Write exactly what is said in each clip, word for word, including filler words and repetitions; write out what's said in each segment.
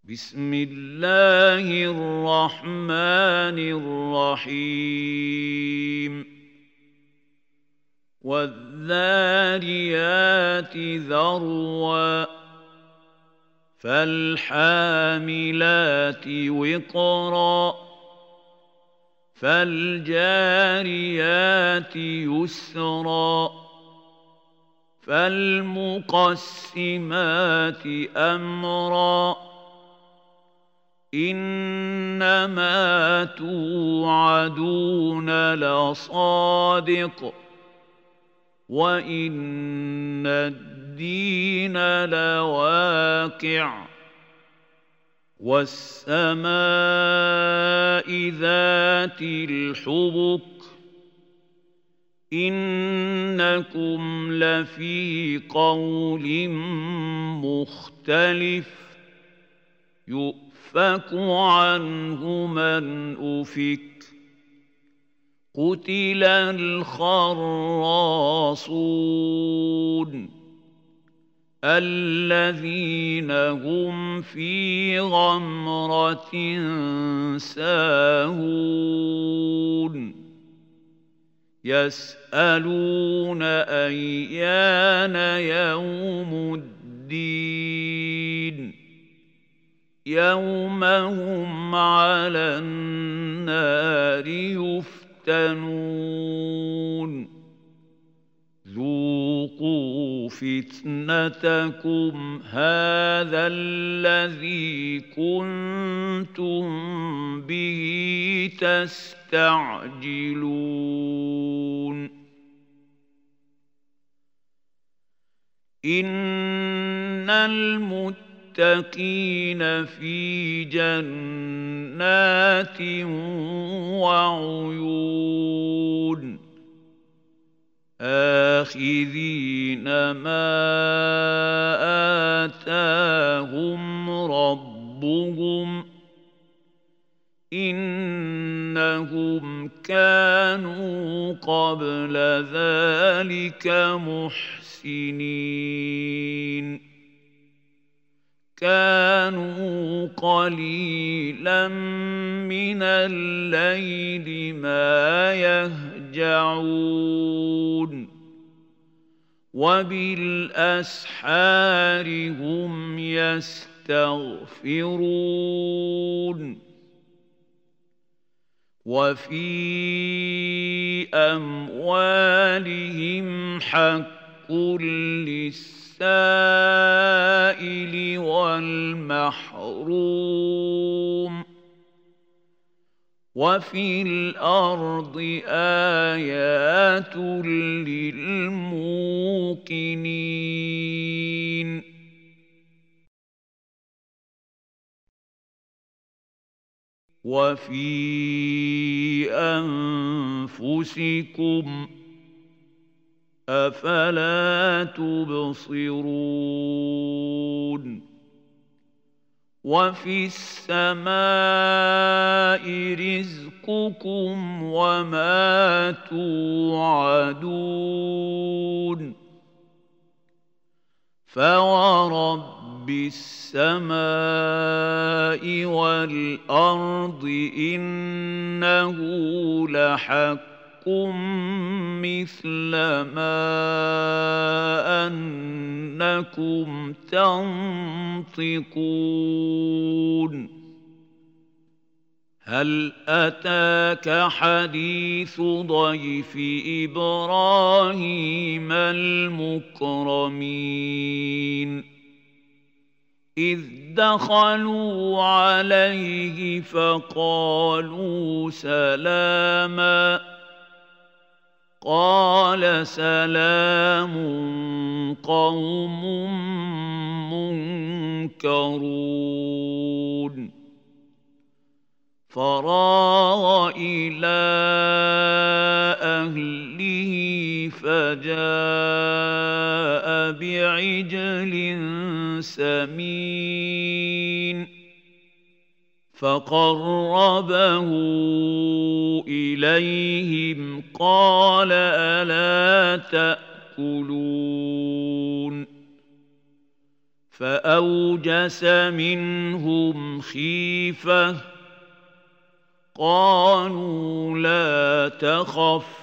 بسم الله الرحمن الرحيم والذاريات ذروا فالحاملات وقرا فالجاريات يسرا فالمقسمات أمرا إنما توعدون لصادق وإن الدين لواقع والسماء ذات الحبك إنكم لفي قول مختلف يؤفك عنه من أفك قتل الخراصون الذين هم في غمرة ساهون يسألون أيان يوم الدين يوم هم على النار يفتنون ذوقوا فتنتكم هذا الذي كنتم به تستعجلون إن المتقين في جنات وعيون آخذين ما آتاهم ربهم إنهم كانوا قبل ذلك محسنين كانوا قليلا من الليل ما يهجعون وبالأسحار هم يستغفرون وفي أموالهم حق للسائل السائل والمحروم وفي الأرض آيات للموقنين وفي أنفسكم أفلا تبصرون وفي السماء رزقكم وما توعدون فورب السماء والأرض إنه لحق مثل ما أنكم تنطقون هل أتاك حديث ضيف إبراهيم المكرمين إذ دخلوا عليه فقالوا سلاما قال سلام قوم منكرون فراغ إلى أهله فجاء بعجل سمين فقربه إليهم قال ألا تأكلون فأوجس منهم خيفة قالوا لا تخف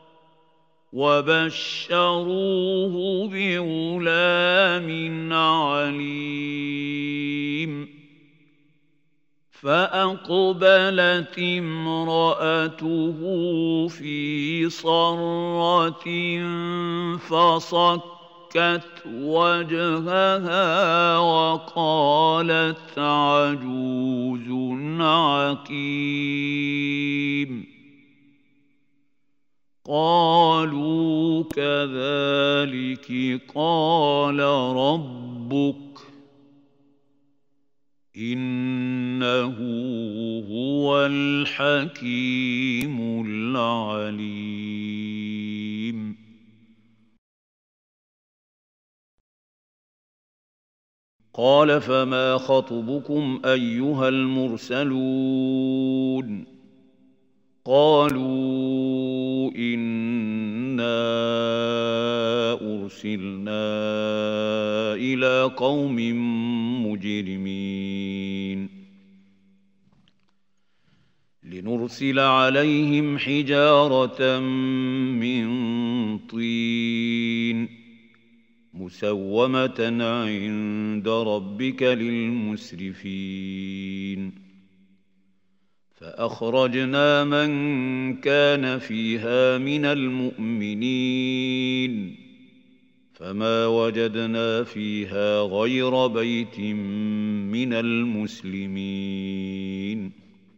وبشروه بغلام عليم فأقبلت امرأته في صرة فصكت وجهها وقالت عجوز عقيم قالوا كذلك قال ربك إنه هو الحكيم العليم قال فما خطبكم أيها المرسلون قالوا إنا أرسلنا إلى قوم مجرمين لنرسل عليهم حجارة من طين مسومة عند ربك للمسرفين فأخرجنا من كان فيها من المؤمنين فما وجدنا فيها غير بيت من المسلمين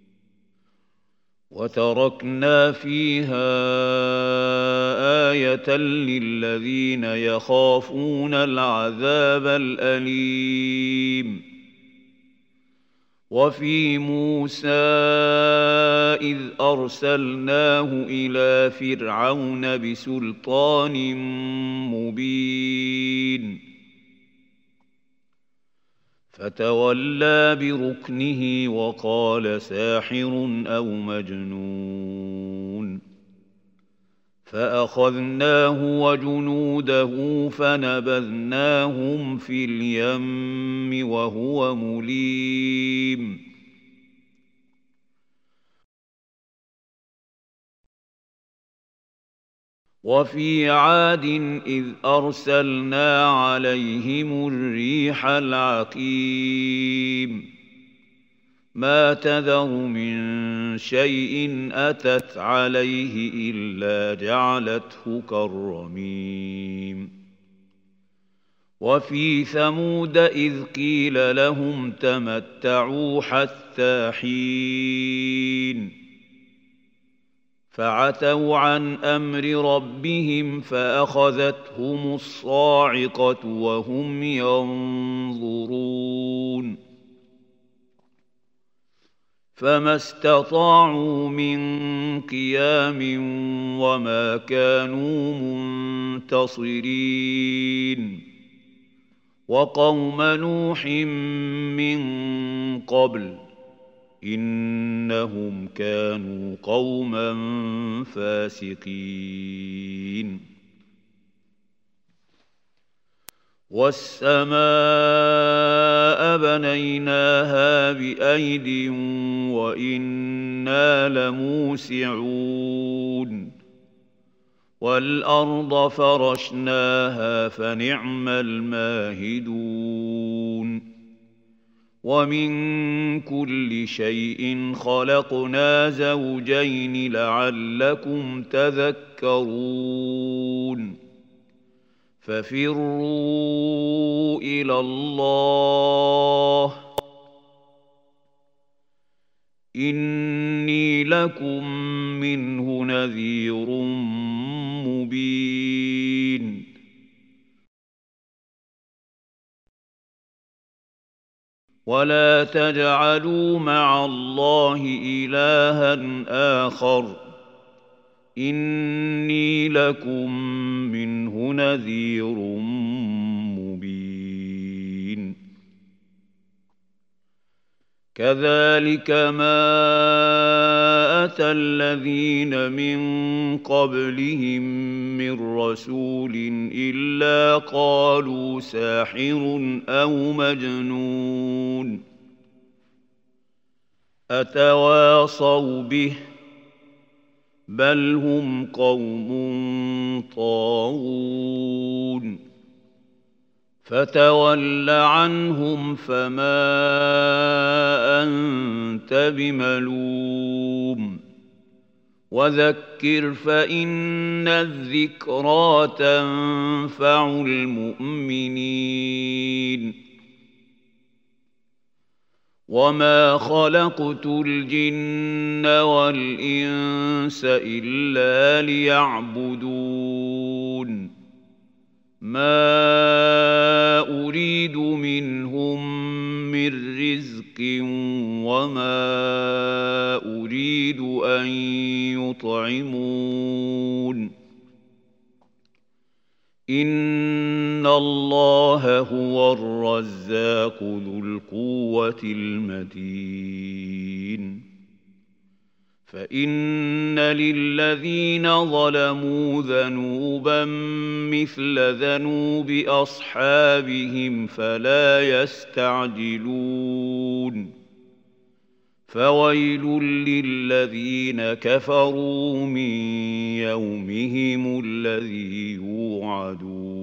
وتركنا فيها آية للذين يخافون العذاب الأليم وفي موسى إذ أرسلناه إلى فرعون بسلطان مبين فتولى بركنه وقال ساحر أو مجنون فأخذناه وجنوده فنبذناهم في اليم وهو مليم وفي عاد إذ أرسلنا عليهم الريح العقيم ما تذر من شيء أتت عليه إلا جعلته كالرميم وفي ثمود إذ قيل لهم تمتعوا حتى حين فعتوا عن أمر ربهم فأخذتهم الصاعقة وهم ينظرون فما استطاعوا من قيام وما كانوا منتصرين وقوم نوح من قبل إنهم كانوا قوما فاسقين والسماء بنيناها بأيد وإنا لموسعون والأرض فرشناها فنعم الماهدون ومن كل شيء خلقنا زوجين لعلكم تذكرون ففروا إلى الله إني لكم منه نذير مبين ولا تجعلوا مع الله إلها آخر إني لكم منه نذير مبين كذلك ما أتى الذين من قبلهم من رسول إلا قالوا ساحر أو مجنون أتواصوا به بل هم قوم طاغون فتول عنهم فما أنت بملوم وذكر فإن الذكرى تنفع المؤمنين وما خلقت الجن والإنس إلا ليعبدون ما أريد منهم من رزق وما أريد أن يطعمون إن الله هو الرزاق ذو القوة المتين فإن للذين ظلموا ذنوبا مثل ذنوب أصحابهم فلا يستعجلون فويل للذين كفروا من يومهم الذي يوعدون